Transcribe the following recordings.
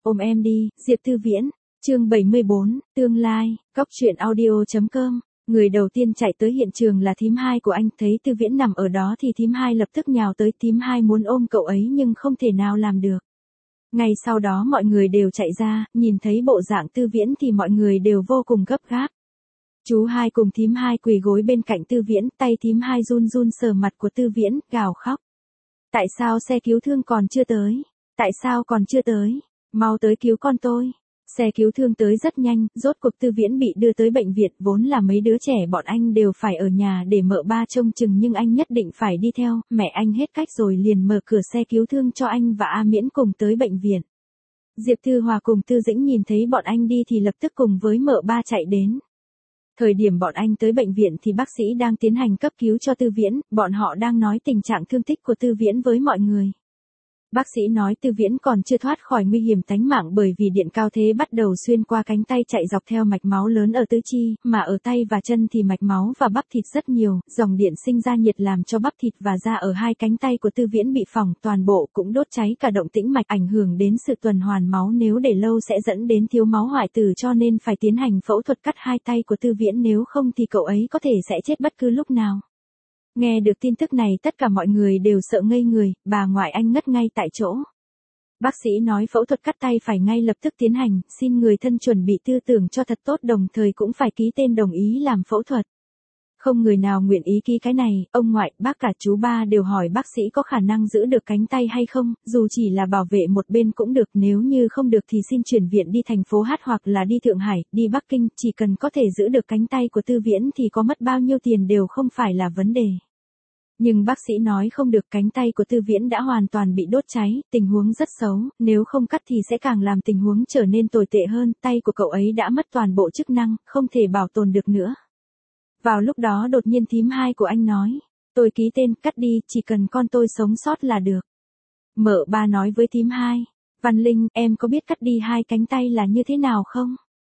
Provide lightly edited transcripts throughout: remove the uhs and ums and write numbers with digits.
Ôm em đi, Diệp Tư Viễn. Chương 74, tương lai, Cóc truyện audio.com. Người đầu tiên chạy tới hiện trường là thím hai của anh, thấy Tư Viễn nằm ở đó thì thím hai lập tức nhào tới, thím hai muốn ôm cậu ấy nhưng không thể nào làm được. Ngay sau đó mọi người đều chạy ra, nhìn thấy bộ dạng Tư Viễn thì mọi người đều vô cùng gấp gáp. Chú hai cùng thím hai quỳ gối bên cạnh Tư Viễn, tay thím hai run run sờ mặt của Tư Viễn, gào khóc. Tại sao xe cứu thương còn chưa tới? Tại sao còn chưa tới? Mau tới cứu con tôi. Xe cứu thương tới rất nhanh, rốt cuộc Tư Viễn bị đưa tới bệnh viện, vốn là mấy đứa trẻ bọn anh đều phải ở nhà để mợ ba trông chừng nhưng anh nhất định phải đi theo, mẹ anh hết cách rồi liền mở cửa xe cứu thương cho anh và A Miễn cùng tới bệnh viện. Diệp Thư Hòa cùng Tư Dĩnh nhìn thấy bọn anh đi thì lập tức cùng với mợ ba chạy đến. Thời điểm bọn anh tới bệnh viện thì bác sĩ đang tiến hành cấp cứu cho Tư Viễn, bọn họ đang nói tình trạng thương tích của Tư Viễn với mọi người. Bác sĩ nói Tư Viễn còn chưa thoát khỏi nguy hiểm tánh mạng bởi vì điện cao thế bắt đầu xuyên qua cánh tay chạy dọc theo mạch máu lớn ở tứ chi, mà ở tay và chân thì mạch máu và bắp thịt rất nhiều, dòng điện sinh ra nhiệt làm cho bắp thịt và da ở hai cánh tay của Tư Viễn bị phỏng, toàn bộ cũng đốt cháy cả động tĩnh mạch, ảnh hưởng đến sự tuần hoàn máu, nếu để lâu sẽ dẫn đến thiếu máu hoại tử, cho nên phải tiến hành phẫu thuật cắt hai tay của Tư Viễn, nếu không thì cậu ấy có thể sẽ chết bất cứ lúc nào. Nghe được tin tức này tất cả mọi người đều sợ ngây người, bà ngoại anh ngất ngay tại chỗ. Bác sĩ nói phẫu thuật cắt tay phải ngay lập tức tiến hành, xin người thân chuẩn bị tư tưởng cho thật tốt, đồng thời cũng phải ký tên đồng ý làm phẫu thuật. Không người nào nguyện ý ký cái này, ông ngoại, bác cả chú ba đều hỏi bác sĩ có khả năng giữ được cánh tay hay không, dù chỉ là bảo vệ một bên cũng được, nếu như không được thì xin chuyển viện đi thành phố Hát hoặc là đi Thượng Hải, đi Bắc Kinh, chỉ cần có thể giữ được cánh tay của Tư Viễn thì có mất bao nhiêu tiền đều không phải là vấn đề. Nhưng bác sĩ nói không được, cánh tay của Tư Viễn đã hoàn toàn bị đốt cháy, tình huống rất xấu, nếu không cắt thì sẽ càng làm tình huống trở nên tồi tệ hơn, tay của cậu ấy đã mất toàn bộ chức năng, không thể bảo tồn được nữa. Vào lúc đó đột nhiên thím hai của anh nói, tôi ký tên, cắt đi, chỉ cần con tôi sống sót là được. Mợ ba nói với thím hai, Văn Linh, em có biết cắt đi hai cánh tay là như thế nào không?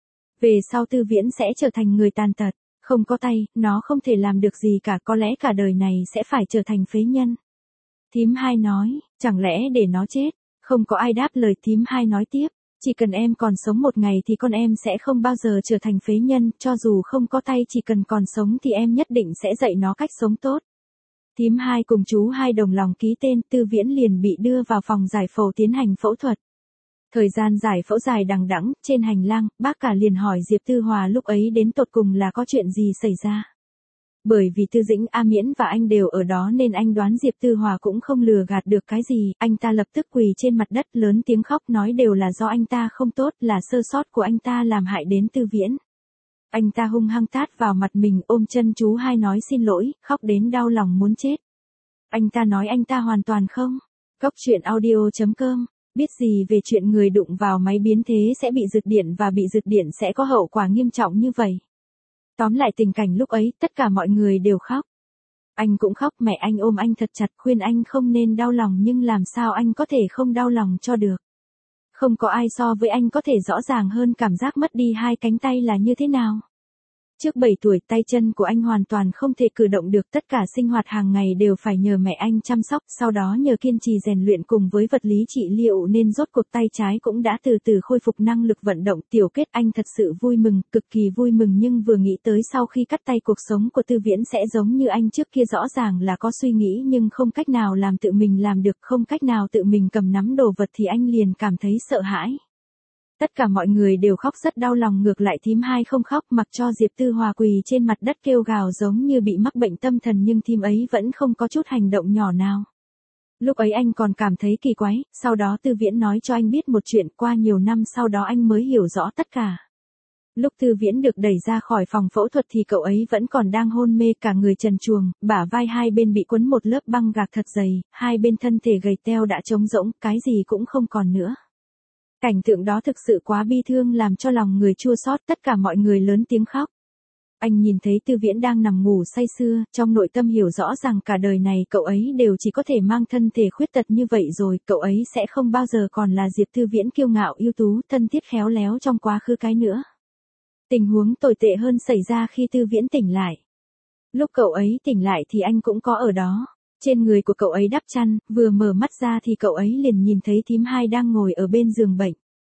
Về sau Tư Viễn sẽ trở thành người tàn tật. Không có tay, nó không thể làm được gì cả, có lẽ cả đời này sẽ phải trở thành phế nhân. Thím hai nói, chẳng lẽ để nó chết? Không có ai đáp lời, thím hai nói tiếp, chỉ cần em còn sống một ngày thì con em sẽ không bao giờ trở thành phế nhân, cho dù không có tay chỉ cần còn sống thì em nhất định sẽ dạy nó cách sống tốt. Thím hai cùng chú hai đồng lòng ký tên, Tư Viễn liền bị đưa vào phòng giải phẫu tiến hành phẫu thuật. Thời gian giải phẫu dài đằng đẵng, trên hành lang, bác cả liền hỏi Diệp Tư Hòa lúc ấy đến tột cùng là có chuyện gì xảy ra. Bởi vì Tư Dĩnh, A Miễn và anh đều ở đó nên anh đoán Diệp Tư Hòa cũng không lừa gạt được cái gì, anh ta lập tức quỳ trên mặt đất lớn tiếng khóc nói đều là do anh ta không tốt, là sơ sót của anh ta làm hại đến Tư Viễn. Anh ta hung hăng tát vào mặt mình, ôm chân chú hai nói xin lỗi, khóc đến đau lòng muốn chết. Anh ta nói anh ta hoàn toàn không. Cóc truyện audio.com. Biết gì về chuyện người đụng vào máy biến thế sẽ bị rực điện và bị rực điện sẽ có hậu quả nghiêm trọng như vậy. Tóm lại tình cảnh lúc ấy, tất cả mọi người đều khóc. Anh cũng khóc, mẹ anh ôm anh thật chặt khuyên anh không nên đau lòng, nhưng làm sao anh có thể không đau lòng cho được. Không có ai so với anh có thể rõ ràng hơn cảm giác mất đi hai cánh tay là như thế nào. Trước 7 tuổi tay chân của anh hoàn toàn không thể cử động được, tất cả sinh hoạt hàng ngày đều phải nhờ mẹ anh chăm sóc, sau đó nhờ kiên trì rèn luyện cùng với vật lý trị liệu nên rốt cuộc tay trái cũng đã từ từ khôi phục năng lực vận động. Tiểu Kết, anh thật sự vui mừng, cực kỳ vui mừng, nhưng vừa nghĩ tới sau khi cắt tay cuộc sống của Tư Viễn sẽ giống như anh trước kia, rõ ràng là có suy nghĩ nhưng không cách nào làm tự mình làm được, không cách nào tự mình cầm nắm đồ vật thì anh liền cảm thấy sợ hãi. Tất cả mọi người đều khóc rất đau lòng, ngược lại thím hai không khóc, mặc cho Diệp Tư Hòa quỳ trên mặt đất kêu gào giống như bị mắc bệnh tâm thần, nhưng thím ấy vẫn không có chút hành động nhỏ nào. Lúc ấy anh còn cảm thấy kỳ quái, sau đó Tư Viễn nói cho anh biết một chuyện, qua nhiều năm sau đó anh mới hiểu rõ tất cả. Lúc Tư Viễn được đẩy ra khỏi phòng phẫu thuật thì cậu ấy vẫn còn đang hôn mê, cả người trần truồng, bả vai hai bên bị quấn một lớp băng gạc thật dày, hai bên thân thể gầy teo đã trống rỗng, cái gì cũng không còn nữa. Cảnh tượng đó thực sự quá bi thương làm cho lòng người chua xót, tất cả mọi người lớn tiếng khóc. Anh nhìn thấy Tư Viễn đang nằm ngủ say sưa, trong nội tâm hiểu rõ rằng cả đời này cậu ấy đều chỉ có thể mang thân thể khuyết tật như vậy rồi, cậu ấy sẽ không bao giờ còn là Diệp Tư Viễn kiêu ngạo ưu tú, thân thiết khéo léo trong quá khứ cái nữa. Tình huống tồi tệ hơn xảy ra khi Tư Viễn tỉnh lại. Lúc cậu ấy tỉnh lại thì anh cũng có ở đó. Trên người của cậu ấy đắp chăn, vừa mở mắt ra thì cậu ấy liền nhìn thấy thím hai đang ngồi ở bên giường bệnh.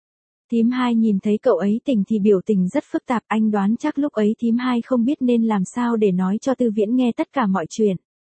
Thím hai nhìn thấy cậu ấy tỉnh thì biểu tình rất phức tạp, anh đoán chắc lúc ấy thím hai không biết nên làm sao để nói cho Tư Viễn nghe tất cả mọi chuyện.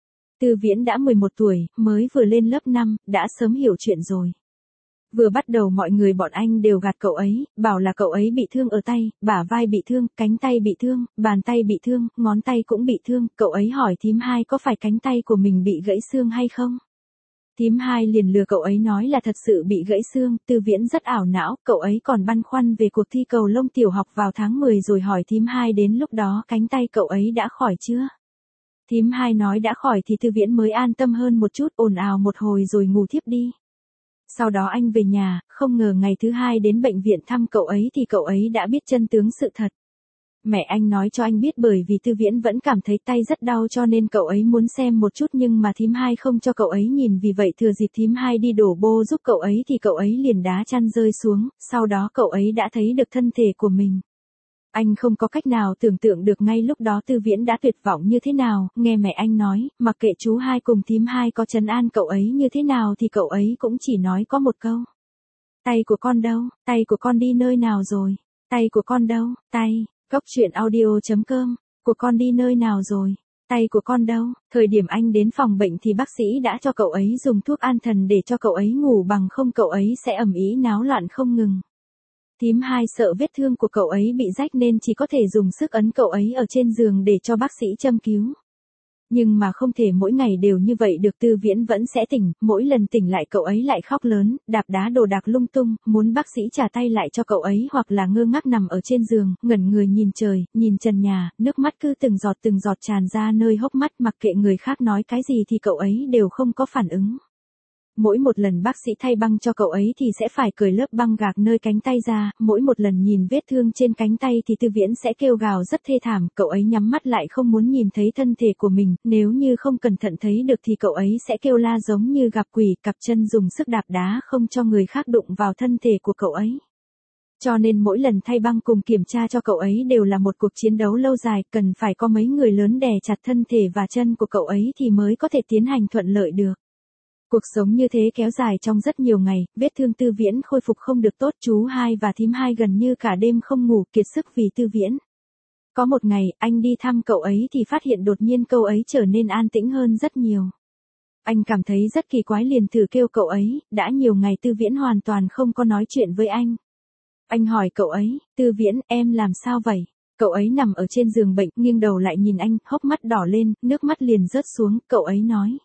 Tư Viễn đã 11 tuổi, mới vừa lên lớp 5, đã sớm hiểu chuyện rồi. Vừa bắt đầu mọi người bọn anh đều gạt cậu ấy, bảo là cậu ấy bị thương ở tay, bả vai bị thương, cánh tay bị thương, bàn tay bị thương, ngón tay cũng bị thương. Cậu ấy hỏi thím hai có phải cánh tay của mình bị gãy xương hay không? Thím hai liền lừa cậu ấy nói là thật sự bị gãy xương. Tư Viễn rất ảo não, cậu ấy còn băn khoăn về cuộc thi cầu lông tiểu học vào tháng 10 rồi hỏi thím hai đến lúc đó cánh tay cậu ấy đã khỏi chưa? Thím hai nói đã khỏi thì Tư Viễn mới an tâm hơn một chút, ồn ào một hồi rồi ngủ thiếp đi. Sau đó anh về nhà, không ngờ ngày thứ hai đến bệnh viện thăm cậu ấy thì cậu ấy đã biết chân tướng sự thật. Mẹ anh nói cho anh biết bởi vì Tư Viễn vẫn cảm thấy tay rất đau cho nên cậu ấy muốn xem một chút nhưng mà thím hai không cho cậu ấy nhìn, vì vậy thừa dịp thím hai đi đổ bô giúp cậu ấy thì cậu ấy liền đá chăn rơi xuống, sau đó cậu ấy đã thấy được thân thể của mình. Anh không có cách nào tưởng tượng được ngay lúc đó Tư Viễn đã tuyệt vọng như thế nào, nghe mẹ anh nói, mặc kệ chú hai cùng thím hai có trấn an cậu ấy như thế nào thì cậu ấy cũng chỉ nói có một câu. Tay của con đâu, tay của con đi nơi nào rồi, tay của con đâu, tay, Cốc Truyện Audio.com, của con đi nơi nào rồi, tay của con đâu. Thời điểm anh đến phòng bệnh thì bác sĩ đã cho cậu ấy dùng thuốc an thần để cho cậu ấy ngủ, bằng không cậu ấy sẽ ầm ĩ náo loạn không ngừng. Thím hai sợ vết thương của cậu ấy bị rách nên chỉ có thể dùng sức ấn cậu ấy ở trên giường để cho bác sĩ châm cứu. Nhưng mà không thể mỗi ngày đều như vậy được, Tư Viễn vẫn sẽ tỉnh, mỗi lần tỉnh lại cậu ấy lại khóc lớn, đạp đá đồ đạc lung tung, muốn bác sĩ trả tay lại cho cậu ấy hoặc là ngơ ngác nằm ở trên giường, ngẩn người nhìn trời, nhìn trần nhà, nước mắt cứ từng giọt tràn ra nơi hốc mắt, mặc kệ người khác nói cái gì thì cậu ấy đều không có phản ứng. Mỗi một lần bác sĩ thay băng cho cậu ấy thì sẽ phải cởi lớp băng gạc nơi cánh tay ra, mỗi một lần nhìn vết thương trên cánh tay thì Tư Viễn sẽ kêu gào rất thê thảm, cậu ấy nhắm mắt lại không muốn nhìn thấy thân thể của mình, nếu như không cẩn thận thấy được thì cậu ấy sẽ kêu la giống như gặp quỷ, cặp chân dùng sức đạp đá không cho người khác đụng vào thân thể của cậu ấy. Cho nên mỗi lần thay băng cùng kiểm tra cho cậu ấy đều là một cuộc chiến đấu lâu dài, cần phải có mấy người lớn đè chặt thân thể và chân của cậu ấy thì mới có thể tiến hành thuận lợi được. Cuộc sống như thế kéo dài trong rất nhiều ngày, vết thương Tư Viễn khôi phục không được tốt, chú hai và thím hai gần như cả đêm không ngủ, kiệt sức vì Tư Viễn. Có một ngày, anh đi thăm cậu ấy thì phát hiện đột nhiên cậu ấy trở nên an tĩnh hơn rất nhiều. Anh cảm thấy rất kỳ quái liền thử kêu cậu ấy, đã nhiều ngày Tư Viễn hoàn toàn không có nói chuyện với anh. Anh hỏi cậu ấy, Tư Viễn, em làm sao vậy? Cậu ấy nằm ở trên giường bệnh, nghiêng đầu lại nhìn anh, hốc mắt đỏ lên, nước mắt liền rớt xuống, cậu ấy nói.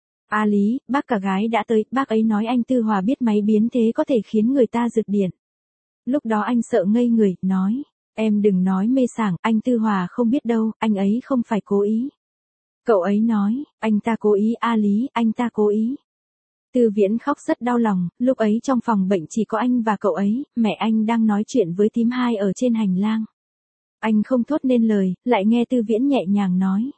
A Lý, bác cả gái đã tới, bác ấy nói anh Tư Hòa biết máy biến thế có thể khiến người ta giật điện. Lúc đó anh sợ ngây người, nói, em đừng nói mê sảng, anh Tư Hòa không biết đâu, anh ấy không phải cố ý. Cậu ấy nói, anh ta cố ý, A Lý, anh ta cố ý. Tư Viễn khóc rất đau lòng, lúc ấy trong phòng bệnh chỉ có anh và cậu ấy, mẹ anh đang nói chuyện với thím hai ở trên hành lang. Anh không thốt nên lời, lại nghe Tư Viễn nhẹ nhàng nói.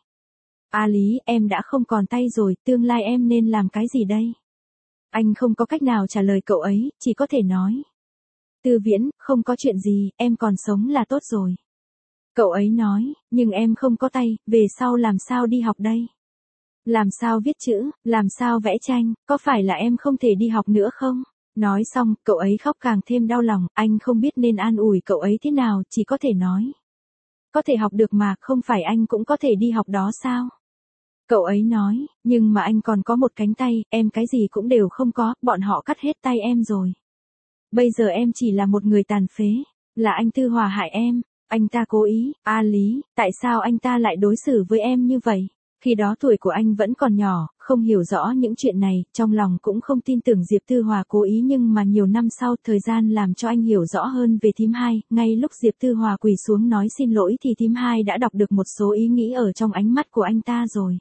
A Lý, em đã không còn tay rồi, tương lai em nên làm cái gì đây? Anh không có cách nào trả lời cậu ấy, chỉ có thể nói. Tư Viễn, không có chuyện gì, em còn sống là tốt rồi. Cậu ấy nói, nhưng em không có tay, về sau làm sao đi học đây? Làm sao viết chữ, làm sao vẽ tranh, có phải là em không thể đi học nữa không? Nói xong, cậu ấy khóc càng thêm đau lòng, anh không biết nên an ủi cậu ấy thế nào, chỉ có thể nói. Có thể học được mà, không phải anh cũng có thể đi học đó sao? Cậu ấy nói, nhưng mà anh còn có một cánh tay, em cái gì cũng đều không có, bọn họ cắt hết tay em rồi. Bây giờ em chỉ là một người tàn phế, là anh Tư Hòa hại em, anh ta cố ý, A Lý, tại sao anh ta lại đối xử với em như vậy? Khi đó tuổi của anh vẫn còn nhỏ, không hiểu rõ những chuyện này, trong lòng cũng không tin tưởng Diệp Tư Hòa cố ý, nhưng mà nhiều năm sau thời gian làm cho anh hiểu rõ hơn về thím hai, ngay lúc Diệp Tư Hòa quỳ xuống nói xin lỗi thì thím hai đã đọc được một số ý nghĩ ở trong ánh mắt của anh ta rồi.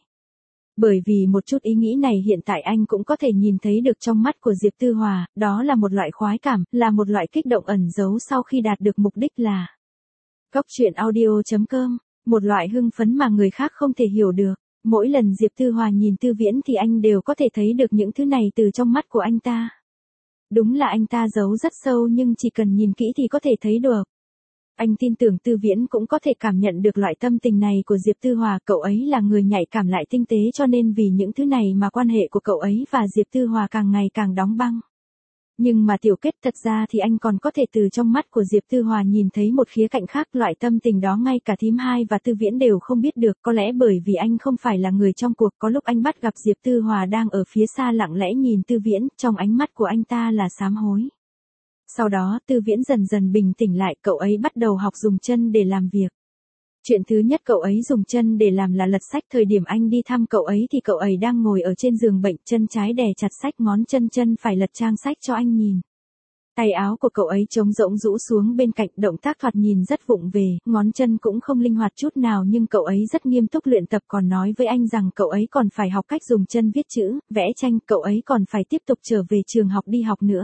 Bởi vì một chút ý nghĩ này hiện tại anh cũng có thể nhìn thấy được trong mắt của Diệp Tư Hòa, đó là một loại khoái cảm, là một loại kích động ẩn giấu sau khi đạt được mục đích là. Cốc Truyện Audio.com, một loại hưng phấn mà người khác không thể hiểu được. Mỗi lần Diệp Tư Hòa nhìn Tư Viễn thì anh đều có thể thấy được những thứ này từ trong mắt của anh ta. Đúng là anh ta giấu rất sâu nhưng chỉ cần nhìn kỹ thì có thể thấy được. Anh tin tưởng Tư Viễn cũng có thể cảm nhận được loại tâm tình này của Diệp Tư Hòa, cậu ấy là người nhạy cảm lại tinh tế cho nên vì những thứ này mà quan hệ của cậu ấy và Diệp Tư Hòa càng ngày càng đóng băng. Nhưng mà Tiểu Kết, thật ra thì anh còn có thể từ trong mắt của Diệp Tư Hòa nhìn thấy một khía cạnh khác, loại tâm tình đó ngay cả thím hai và Tư Viễn đều không biết được, có lẽ bởi vì anh không phải là người trong cuộc, có lúc anh bắt gặp Diệp Tư Hòa đang ở phía xa lặng lẽ nhìn Tư Viễn, trong ánh mắt của anh ta là sám hối. Sau đó Tư Viễn dần dần bình tĩnh lại, cậu ấy bắt đầu học dùng chân để làm việc. Chuyện thứ nhất cậu ấy dùng chân để làm là lật sách, thời điểm anh đi thăm cậu ấy thì cậu ấy đang ngồi ở trên giường bệnh, chân trái đè chặt sách, ngón chân phải lật trang sách cho anh nhìn. Tay áo của cậu ấy trống rỗng rũ xuống bên cạnh, động tác thoạt nhìn rất vụng về, ngón chân cũng không linh hoạt chút nào, nhưng cậu ấy rất nghiêm túc luyện tập, còn nói với anh rằng cậu ấy còn phải học cách dùng chân viết chữ, vẽ tranh, cậu ấy còn phải tiếp tục trở về trường học đi học nữa.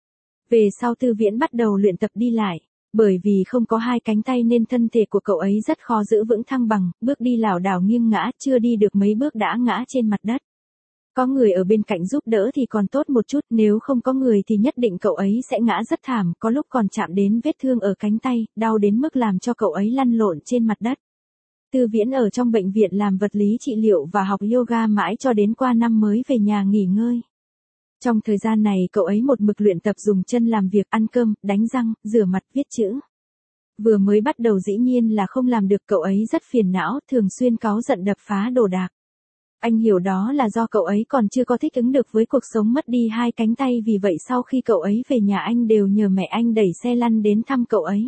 Về sau Tư Viễn bắt đầu luyện tập đi lại. Bởi vì không có hai cánh tay nên thân thể của cậu ấy rất khó giữ vững thăng bằng, bước đi lảo đảo nghiêng ngã, chưa đi được mấy bước đã ngã trên mặt đất. Có người ở bên cạnh giúp đỡ thì còn tốt một chút, nếu không có người thì nhất định cậu ấy sẽ ngã rất thảm, có lúc còn chạm đến vết thương ở cánh tay, đau đến mức làm cho cậu ấy lăn lộn trên mặt đất. Tư Viễn ở trong bệnh viện làm vật lý trị liệu và học yoga mãi cho đến qua năm mới về nhà nghỉ ngơi. Trong thời gian này cậu ấy một mực luyện tập dùng chân làm việc, ăn cơm, đánh răng, rửa mặt, viết chữ. Vừa mới bắt đầu dĩ nhiên là không làm được, cậu ấy rất phiền não, thường xuyên cáu giận đập phá đồ đạc. Anh hiểu đó là do cậu ấy còn chưa có thích ứng được với cuộc sống mất đi hai cánh tay, vì vậy sau khi cậu ấy về nhà anh đều nhờ mẹ anh đẩy xe lăn đến thăm cậu ấy.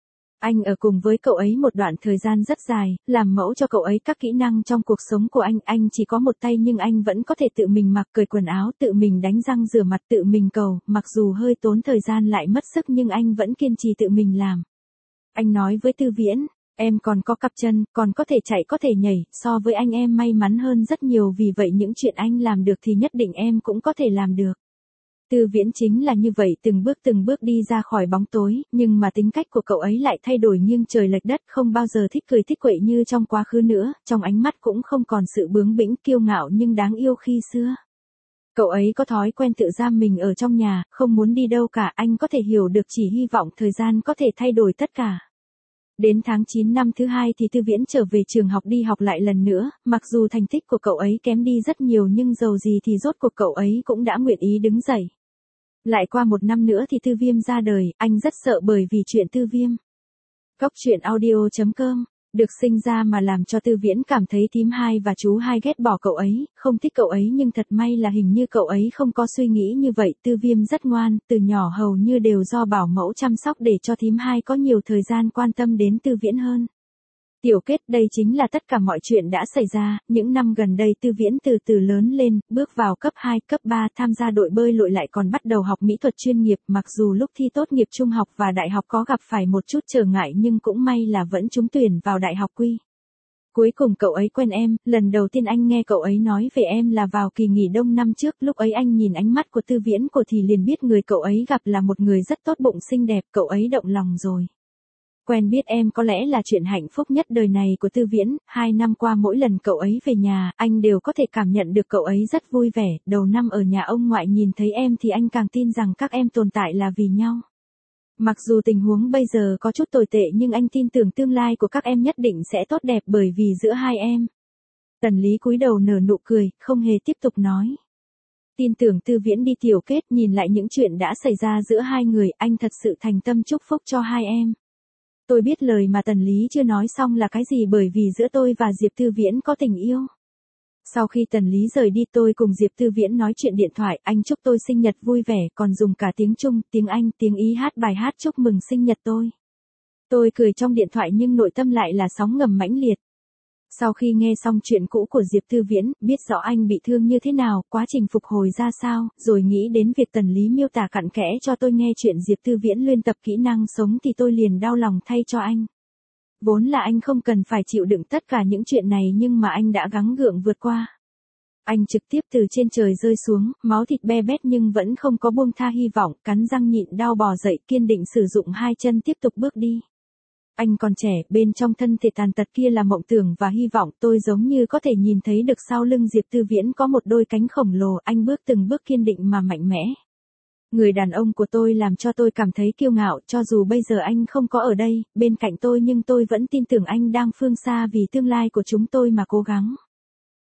Anh ở cùng với cậu ấy một đoạn thời gian rất dài, làm mẫu cho cậu ấy các kỹ năng trong cuộc sống của anh chỉ có một tay nhưng anh vẫn có thể tự mình mặc cởi quần áo, tự mình đánh răng rửa mặt, tự mình cầu, mặc dù hơi tốn thời gian lại mất sức nhưng anh vẫn kiên trì tự mình làm. Anh nói với Tư Viễn, em còn có cặp chân, còn có thể chạy có thể nhảy, so với anh em may mắn hơn rất nhiều, vì vậy những chuyện anh làm được thì nhất định em cũng có thể làm được. Tư Viễn chính là như vậy, từng bước đi ra khỏi bóng tối, nhưng mà tính cách của cậu ấy lại thay đổi nghiêng trời lệch đất, không bao giờ thích cười thích quậy như trong quá khứ nữa, trong ánh mắt cũng không còn sự bướng bỉnh kiêu ngạo nhưng đáng yêu khi xưa. Cậu ấy có thói quen tự giam mình ở trong nhà, không muốn đi đâu cả, anh có thể hiểu được, chỉ hy vọng thời gian có thể thay đổi tất cả. Đến tháng 9 năm thứ hai thì Tư Viễn trở về trường học đi học lại lần nữa, mặc dù thành tích của cậu ấy kém đi rất nhiều nhưng dầu gì thì rốt cuộc cậu ấy cũng đã nguyện ý đứng dậy. Lại qua một năm nữa thì Tư Viêm ra đời, anh rất sợ bởi vì chuyện Tư Viêm. Cóc truyện audio.com, được sinh ra mà làm cho Tư Viễn cảm thấy thím hai và chú hai ghét bỏ cậu ấy, không thích cậu ấy, nhưng thật may là hình như cậu ấy không có suy nghĩ như vậy. Tư Viêm rất ngoan, từ nhỏ hầu như đều do bảo mẫu chăm sóc để cho thím hai có nhiều thời gian quan tâm đến Tư Viễn hơn. Tiểu Kết, đây chính là tất cả mọi chuyện đã xảy ra, những năm gần đây Tư Viễn từ từ lớn lên, bước vào cấp 2, cấp 3, tham gia đội bơi lội, lại còn bắt đầu học mỹ thuật chuyên nghiệp, mặc dù lúc thi tốt nghiệp trung học và đại học có gặp phải một chút trở ngại nhưng cũng may là vẫn trúng tuyển vào đại học Quy. Cuối cùng cậu ấy quen em, lần đầu tiên anh nghe cậu ấy nói về em là vào kỳ nghỉ đông năm trước, lúc ấy anh nhìn ánh mắt của Tư Viễn thì liền biết người cậu ấy gặp là một người rất tốt bụng xinh đẹp, cậu ấy động lòng rồi. Quen biết em có lẽ là chuyện hạnh phúc nhất đời này của Tư Viễn, 2 năm qua mỗi lần cậu ấy về nhà, anh đều có thể cảm nhận được cậu ấy rất vui vẻ, đầu năm ở nhà ông ngoại nhìn thấy em thì anh càng tin rằng các em tồn tại là vì nhau. Mặc dù tình huống bây giờ có chút tồi tệ nhưng anh tin tưởng tương lai của các em nhất định sẽ tốt đẹp bởi vì giữa hai em. Tần Lý cúi đầu nở nụ cười, không hề tiếp tục nói. Tin tưởng Tư Viễn đi. Tiểu Kết, nhìn lại những chuyện đã xảy ra giữa hai người, anh thật sự thành tâm chúc phúc cho hai em. Tôi biết lời mà Tần Lý chưa nói xong là cái gì, bởi vì giữa tôi và Diệp Tư Viễn có tình yêu. Sau khi Tần Lý rời đi tôi cùng Diệp Tư Viễn nói chuyện điện thoại, anh chúc tôi sinh nhật vui vẻ, còn dùng cả tiếng Trung, tiếng Anh, tiếng Ý hát bài hát chúc mừng sinh nhật tôi. Tôi cười trong điện thoại nhưng nội tâm lại là sóng ngầm mãnh liệt. Sau khi nghe xong chuyện cũ của Diệp Tư Viễn, biết rõ anh bị thương như thế nào, quá trình phục hồi ra sao, rồi nghĩ đến việc Tần Lý miêu tả cặn kẽ cho tôi nghe chuyện Diệp Tư Viễn luyện tập kỹ năng sống thì tôi liền đau lòng thay cho anh. Vốn là anh không cần phải chịu đựng tất cả những chuyện này nhưng mà anh đã gắng gượng vượt qua. Anh trực tiếp từ trên trời rơi xuống, máu thịt be bét nhưng vẫn không có buông tha hy vọng, cắn răng nhịn đau bò dậy, kiên định sử dụng hai chân tiếp tục bước đi. Anh còn trẻ, bên trong thân thể tàn tật kia là mộng tưởng và hy vọng, tôi giống như có thể nhìn thấy được sau lưng Diệp Tư Viễn có một đôi cánh khổng lồ, anh bước từng bước kiên định mà mạnh mẽ. Người đàn ông của tôi làm cho tôi cảm thấy kiêu ngạo, cho dù bây giờ anh không có ở đây, bên cạnh tôi nhưng tôi vẫn tin tưởng anh đang phương xa vì tương lai của chúng tôi mà cố gắng.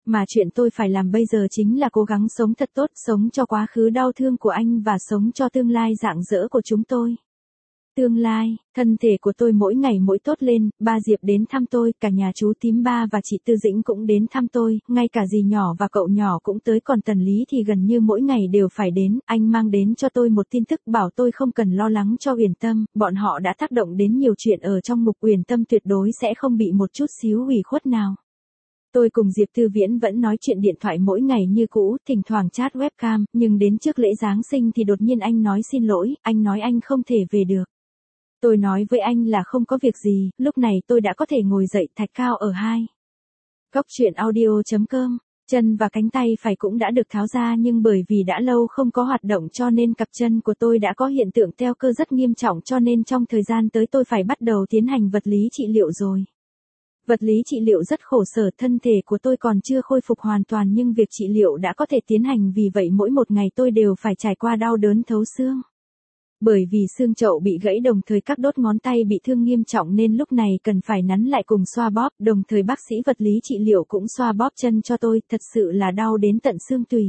Mà chuyện tôi phải làm bây giờ chính là cố gắng sống thật tốt, sống cho quá khứ đau thương của anh và sống cho tương lai rạng rỡ của chúng tôi. Tương lai, thân thể của tôi mỗi ngày mỗi tốt lên, ba Diệp đến thăm tôi, cả nhà chú Tím Ba và chị Tư Dĩnh cũng đến thăm tôi, ngay cả dì nhỏ và cậu nhỏ cũng tới, còn Tần Lý thì gần như mỗi ngày đều phải đến, anh mang đến cho tôi một tin tức bảo tôi không cần lo lắng cho Uyển Tâm, bọn họ đã tác động đến nhiều chuyện ở trong mục Uyển Tâm tuyệt đối sẽ không bị một chút xíu ủy khuất nào. Tôi cùng Diệp Tư Viễn vẫn nói chuyện điện thoại mỗi ngày như cũ, thỉnh thoảng chat webcam, nhưng đến trước lễ Giáng sinh thì đột nhiên anh nói xin lỗi, anh nói anh không thể về được. Tôi nói với anh là không có việc gì, lúc này tôi đã có thể ngồi dậy, thạch cao ở 2. Góc truyện audio.com, chân và cánh tay phải cũng đã được tháo ra nhưng bởi vì đã lâu không có hoạt động cho nên cặp chân của tôi đã có hiện tượng teo cơ rất nghiêm trọng cho nên trong thời gian tới tôi phải bắt đầu tiến hành vật lý trị liệu rồi. Vật lý trị liệu rất khổ sở, thân thể của tôi còn chưa khôi phục hoàn toàn nhưng việc trị liệu đã có thể tiến hành, vì vậy mỗi một ngày tôi đều phải trải qua đau đớn thấu xương. Bởi vì xương chậu bị gãy đồng thời các đốt ngón tay bị thương nghiêm trọng nên lúc này cần phải nắn lại cùng xoa bóp, đồng thời bác sĩ vật lý trị liệu cũng xoa bóp chân cho tôi, thật sự là đau đến tận xương tủy.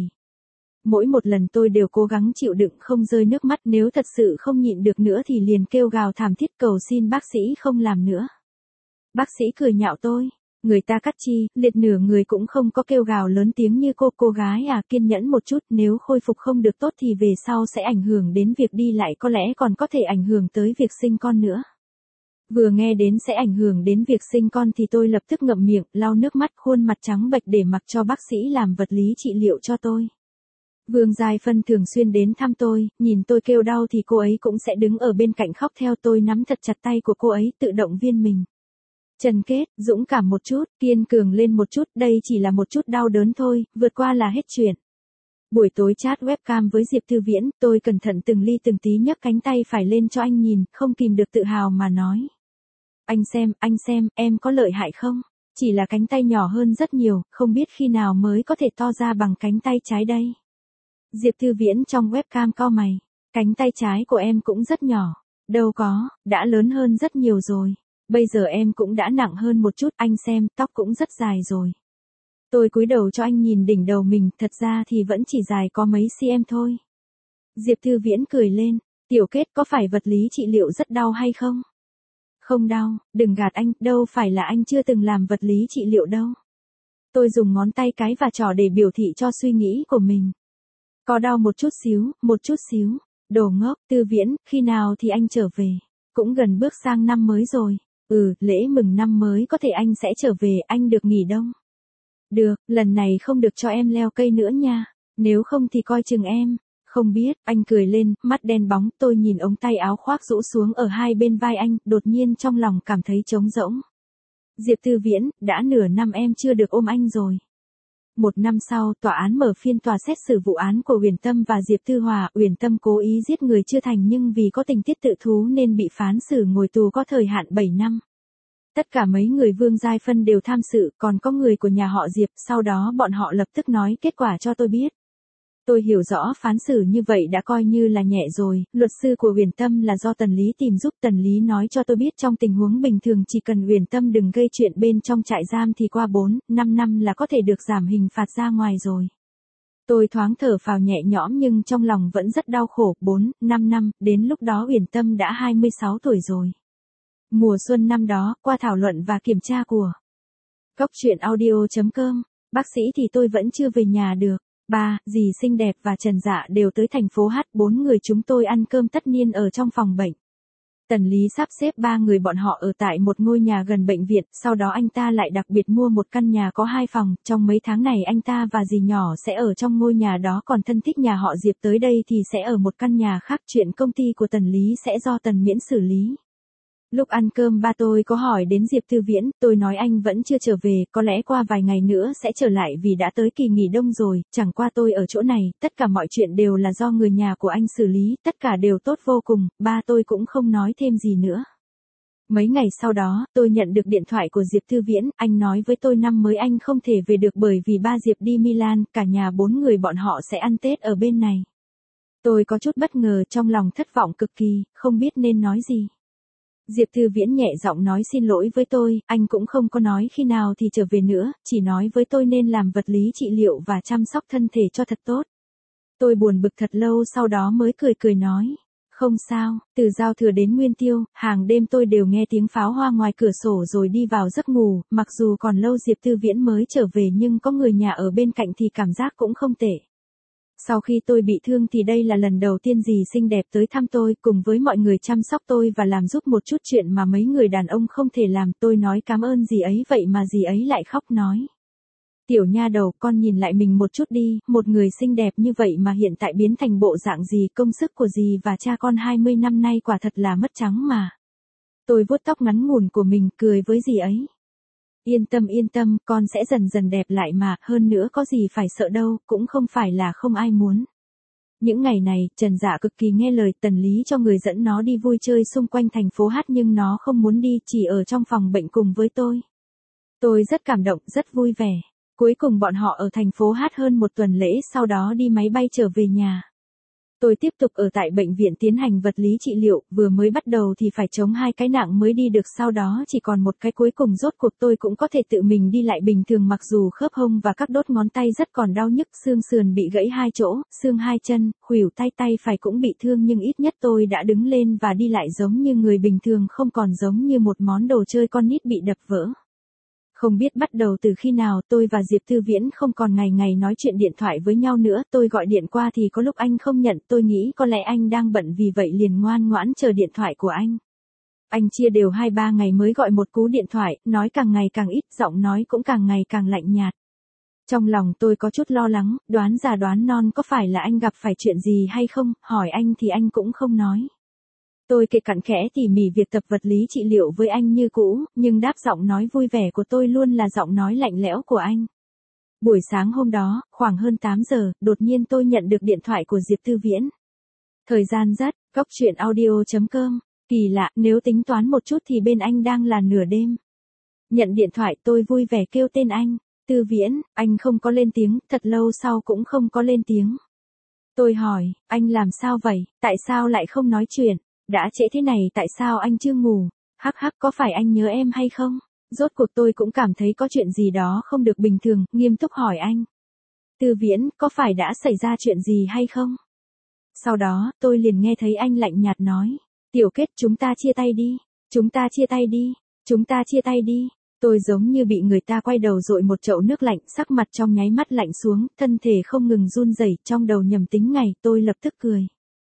Mỗi một lần tôi đều cố gắng chịu đựng không rơi nước mắt, nếu thật sự không nhịn được nữa thì liền kêu gào thảm thiết cầu xin bác sĩ không làm nữa. Bác sĩ cười nhạo tôi, người ta cắt chi, liệt nửa người cũng không có kêu gào lớn tiếng như cô gái à, kiên nhẫn một chút, nếu khôi phục không được tốt thì về sau sẽ ảnh hưởng đến việc đi lại, có lẽ còn có thể ảnh hưởng tới việc sinh con nữa. Vừa nghe đến sẽ ảnh hưởng đến việc sinh con thì tôi lập tức ngậm miệng, lau nước mắt, khuôn mặt trắng bệch để mặc cho bác sĩ làm vật lý trị liệu cho tôi. Vương Giai Phân thường xuyên đến thăm tôi, nhìn tôi kêu đau thì cô ấy cũng sẽ đứng ở bên cạnh khóc theo, tôi nắm thật chặt tay của cô ấy tự động viên mình. Trần Kết, dũng cảm một chút, kiên cường lên một chút, đây chỉ là một chút đau đớn thôi, vượt qua là hết chuyện. Buổi tối chat webcam với Diệp Tư Viễn, tôi cẩn thận từng ly từng tí nhấc cánh tay phải lên cho anh nhìn, không kìm được tự hào mà nói. Anh xem, em có lợi hại không? Chỉ là cánh tay nhỏ hơn rất nhiều, không biết khi nào mới có thể to ra bằng cánh tay trái đây. Diệp Tư Viễn trong webcam cau mày, cánh tay trái của em cũng rất nhỏ. Đâu có, đã lớn hơn rất nhiều rồi. Bây giờ em cũng đã nặng hơn một chút, anh xem, tóc cũng rất dài rồi. Tôi cúi đầu cho anh nhìn đỉnh đầu mình, thật ra thì vẫn chỉ dài có mấy cm thôi. Diệp Tư Viễn cười lên, Tiểu Kết, có phải vật lý trị liệu rất đau hay không? Không đau, đừng gạt anh, đâu phải là anh chưa từng làm vật lý trị liệu đâu. Tôi dùng ngón tay cái và trỏ để biểu thị cho suy nghĩ của mình. Có đau một chút xíu, đồ ngốc. Tư Viễn, khi nào thì anh trở về? Cũng gần bước sang năm mới rồi. Lễ mừng năm mới có thể anh sẽ trở về, anh được nghỉ đông. Được, lần này không được cho em leo cây nữa nha, nếu không thì coi chừng em. Không biết, anh cười lên, mắt đen bóng, tôi nhìn ống tay áo khoác rũ xuống ở hai bên vai anh, đột nhiên trong lòng cảm thấy trống rỗng. Diệp Tư Viễn, đã nửa năm em chưa được ôm anh rồi. Một năm sau, tòa án mở phiên tòa xét xử vụ án của Uyển Tâm và Diệp Tư Hòa. Uyển Tâm cố ý giết người chưa thành nhưng vì có tình tiết tự thú nên bị phán xử ngồi tù có thời hạn 7 năm. Tất cả mấy người Vương Giai Phân đều tham sự, còn có người của nhà họ Diệp, sau đó bọn họ lập tức nói kết quả cho tôi biết. Tôi hiểu rõ phán xử như vậy đã coi như là nhẹ rồi, luật sư của Uyển Tâm là do Tần Lý tìm giúp. Tần Lý nói cho tôi biết trong tình huống bình thường chỉ cần Uyển Tâm đừng gây chuyện bên trong trại giam thì qua 4-5 năm là có thể được giảm hình phạt ra ngoài rồi. Tôi thoáng thở phào nhẹ nhõm nhưng trong lòng vẫn rất đau khổ. 4-5 năm, đến lúc đó Uyển Tâm đã 26 tuổi rồi. Mùa xuân năm đó, qua thảo luận và kiểm tra của Góc truyện audio.com, bác sĩ thì tôi vẫn chưa về nhà được. Ba, dì xinh đẹp và Trần Dạ đều tới thành phố H, 4 người chúng tôi ăn cơm tất niên ở trong phòng bệnh. Tần Lý sắp xếp 3 người bọn họ ở tại một ngôi nhà gần bệnh viện, sau đó anh ta lại đặc biệt mua một căn nhà có 2 phòng, trong mấy tháng này anh ta và dì nhỏ sẽ ở trong ngôi nhà đó, còn thân thích nhà họ Diệp tới đây thì sẽ ở một căn nhà khác, chuyện công ty của Tần Lý sẽ do Tần Miễn xử lý. Lúc ăn cơm ba tôi có hỏi đến Diệp Tư Viễn, tôi nói anh vẫn chưa trở về, có lẽ qua vài ngày nữa sẽ trở lại vì đã tới kỳ nghỉ đông rồi, chẳng qua tôi ở chỗ này, tất cả mọi chuyện đều là do người nhà của anh xử lý, tất cả đều tốt vô cùng, ba tôi cũng không nói thêm gì nữa. Mấy ngày sau đó, tôi nhận được điện thoại của Diệp Tư Viễn, anh nói với tôi năm mới anh không thể về được bởi vì ba Diệp đi Milan, cả nhà 4 người bọn họ sẽ ăn Tết ở bên này. Tôi có chút bất ngờ, trong lòng thất vọng cực kỳ, không biết nên nói gì. Diệp Thư Viễn nhẹ giọng nói xin lỗi với tôi, anh cũng không có nói khi nào thì trở về nữa, chỉ nói với tôi nên làm vật lý trị liệu và chăm sóc thân thể cho thật tốt. Tôi buồn bực thật lâu sau đó mới cười cười nói. Không sao, từ giao thừa đến nguyên tiêu, hàng đêm tôi đều nghe tiếng pháo hoa ngoài cửa sổ rồi đi vào giấc ngủ, mặc dù còn lâu Diệp Thư Viễn mới trở về nhưng có người nhà ở bên cạnh thì cảm giác cũng không tệ. Sau khi tôi bị thương thì đây là lần đầu tiên dì xinh đẹp tới thăm tôi cùng với mọi người chăm sóc tôi và làm giúp một chút chuyện mà mấy người đàn ông không thể làm. Tôi nói cảm ơn dì ấy vậy mà dì ấy lại khóc nói. Tiểu nha đầu, con nhìn lại mình một chút đi, một người xinh đẹp như vậy mà hiện tại biến thành bộ dạng gì, công sức của dì và cha con 20 năm nay quả thật là mất trắng mà. Tôi vuốt tóc ngắn ngủn của mình cười với dì ấy. Yên tâm, con sẽ dần dần đẹp lại mà, hơn nữa có gì phải sợ đâu, cũng không phải là không ai muốn. Những ngày này, Trần Dạ cực kỳ nghe lời Tần Lý cho người dẫn nó đi vui chơi xung quanh thành phố Hát nhưng nó không muốn đi, chỉ ở trong phòng bệnh cùng với tôi. Tôi rất cảm động, rất vui vẻ. Cuối cùng bọn họ ở thành phố Hát hơn một tuần lễ sau đó đi máy bay trở về nhà. Tôi tiếp tục ở tại bệnh viện tiến hành vật lý trị liệu, vừa mới bắt đầu thì phải chống 2 cái nặng mới đi được sau đó chỉ còn một cái cuối cùng rốt cuộc tôi cũng có thể tự mình đi lại bình thường mặc dù khớp hông và các đốt ngón tay rất còn đau nhức, xương sườn bị gãy 2 chỗ, xương 2 chân, khuỷu tay phải cũng bị thương nhưng ít nhất tôi đã đứng lên và đi lại giống như người bình thường không còn giống như một món đồ chơi con nít bị đập vỡ. Không biết bắt đầu từ khi nào tôi và Diệp Thư Viễn không còn ngày ngày nói chuyện điện thoại với nhau nữa, tôi gọi điện qua thì có lúc anh không nhận, tôi nghĩ có lẽ anh đang bận vì vậy liền ngoan ngoãn chờ điện thoại của anh. Anh chia đều 2-3 ngày mới gọi một cú điện thoại, nói càng ngày càng ít, giọng nói cũng càng ngày càng lạnh nhạt. Trong lòng tôi có chút lo lắng, đoán già đoán non có phải là anh gặp phải chuyện gì hay không, hỏi anh thì anh cũng không nói. Tôi kể cặn kẽ tỉ mỉ việc tập vật lý trị liệu với anh như cũ, nhưng đáp giọng nói vui vẻ của tôi luôn là giọng nói lạnh lẽo của anh. Buổi sáng hôm đó, khoảng hơn 8 giờ, đột nhiên tôi nhận được điện thoại của Diệp Thư Viễn. Thời gian rất, góc truyện audio.com, kỳ lạ, nếu tính toán một chút thì bên anh đang là nửa đêm. Nhận điện thoại tôi vui vẻ kêu tên anh, Thư Viễn, anh không có lên tiếng, thật lâu sau cũng không có lên tiếng. Tôi hỏi, anh làm sao vậy, tại sao lại không nói chuyện? Đã trễ thế này tại sao anh chưa ngủ? Hắc hắc, có phải anh nhớ em hay không? Rốt cuộc tôi cũng cảm thấy có chuyện gì đó không được bình thường, nghiêm túc hỏi anh. Thư Viễn, có phải đã xảy ra chuyện gì hay không? Sau đó, tôi liền nghe thấy anh lạnh nhạt nói. Tiểu Kết, chúng ta chia tay đi. Chúng ta chia tay đi. Chúng ta chia tay đi. Tôi giống như bị người ta quay đầu dội một chậu nước lạnh, sắc mặt trong nháy mắt lạnh xuống, thân thể không ngừng run rẩy, trong đầu nhầm tính ngày, tôi lập tức cười.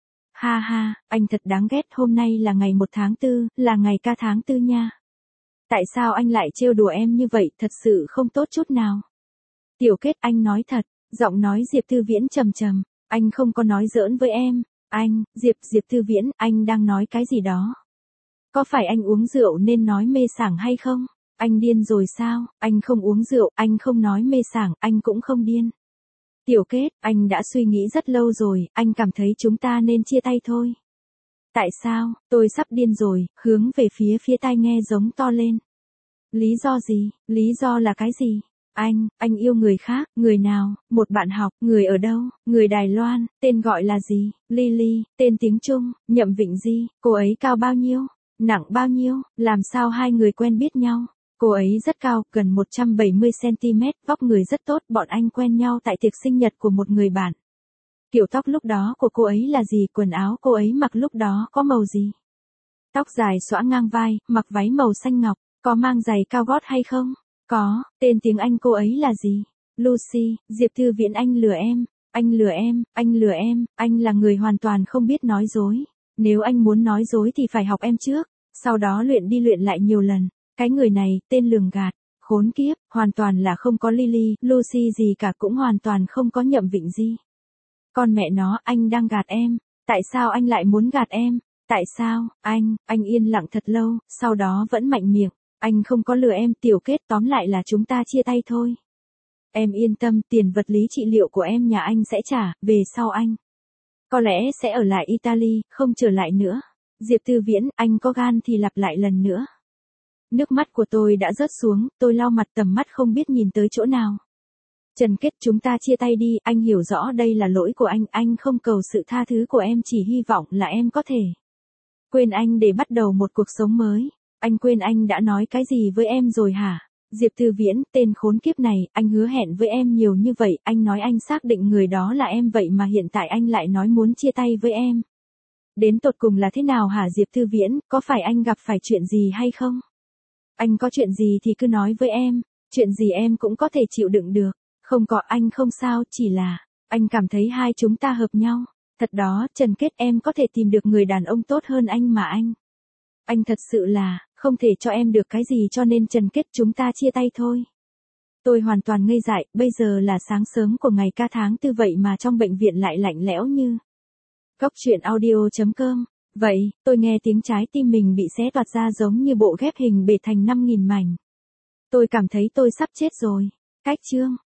Ha ha, anh thật đáng ghét, hôm nay là ngày 1 tháng 4, là ngày ca tháng 4 nha. Tại sao anh lại trêu đùa em như vậy, thật sự không tốt chút nào. Tiểu Kết, anh nói thật, giọng nói Diệp Thư Viễn trầm trầm, anh không có nói giỡn với em, anh, Diệp Thư Viễn, anh đang nói cái gì đó. Có phải anh uống rượu nên nói mê sảng hay không? Anh điên rồi sao, anh không uống rượu, anh không nói mê sảng, anh cũng không điên. Tiểu Kết, anh đã suy nghĩ rất lâu rồi, anh cảm thấy chúng ta nên chia tay thôi. Tại sao, tôi sắp điên rồi, hướng về phía tai nghe giống to lên. Lý do gì, lý do là cái gì? Anh yêu người khác, người nào, một bạn học, người ở đâu, người Đài Loan, tên gọi là gì, Lily, tên tiếng Trung, Nhậm Vịnh Di, cô ấy cao bao nhiêu, nặng bao nhiêu, làm sao hai người quen biết nhau? Cô ấy rất cao, gần 170cm, vóc người rất tốt, bọn anh quen nhau tại tiệc sinh nhật của một người bạn. Kiểu tóc lúc đó của cô ấy là gì, quần áo cô ấy mặc lúc đó có màu gì? Tóc dài xõa ngang vai, mặc váy màu xanh ngọc, có mang giày cao gót hay không? Có, tên tiếng Anh cô ấy là gì? Lucy, Diệp Thư Viễn, anh lừa em, anh là người hoàn toàn không biết nói dối. Nếu anh muốn nói dối thì phải học em trước, sau đó luyện đi luyện lại nhiều lần. Cái người này, tên lường gạt, khốn kiếp, hoàn toàn là không có Lily, Lucy gì cả, cũng hoàn toàn không có Nhậm Vịnh Di. Con mẹ nó, anh đang gạt em, tại sao anh lại muốn gạt em, tại sao, anh yên lặng thật lâu, sau đó vẫn mạnh miệng, anh không có lừa em. Tiểu Kết, tóm lại là chúng ta chia tay thôi. Em yên tâm, tiền vật lý trị liệu của em nhà anh sẽ trả, về sau anh có lẽ sẽ ở lại Italy, không trở lại nữa. Diệp Thư Viễn, anh có gan thì lặp lại lần nữa. Nước mắt của tôi đã rớt xuống, tôi lau mặt, tầm mắt không biết nhìn tới chỗ nào. Trần Kết, chúng ta chia tay đi, anh hiểu rõ đây là lỗi của anh không cầu sự tha thứ của em, chỉ hy vọng là em có thể Quên anh để bắt đầu một cuộc sống mới. Anh quên anh đã nói cái gì với em rồi hả? Diệp Thư Viễn, tên khốn kiếp này, anh hứa hẹn với em nhiều như vậy, anh nói anh xác định người đó là em vậy mà hiện tại anh lại nói muốn chia tay với em. Đến tột cùng là thế nào hả Diệp Thư Viễn, có phải anh gặp phải chuyện gì hay không? Anh có chuyện gì thì cứ nói với em, chuyện gì em cũng có thể chịu đựng được. Không có, anh không sao, chỉ là, anh cảm thấy hai chúng ta hợp nhau. Thật đó, Trần Kết, em có thể tìm được người đàn ông tốt hơn anh mà anh. Anh thật sự là, không thể cho em được cái gì cho nên Trần Kết chúng ta chia tay thôi. Tôi hoàn toàn ngây dại, bây giờ là sáng sớm của ngày ca tháng tư vậy mà trong bệnh viện lại lạnh lẽo như. Cóc truyện audio.com. Vậy, tôi nghe tiếng trái tim mình bị xé toạc ra giống như bộ ghép hình bể thành 5.000 mảnh. Tôi cảm thấy tôi sắp chết rồi. Cách chương.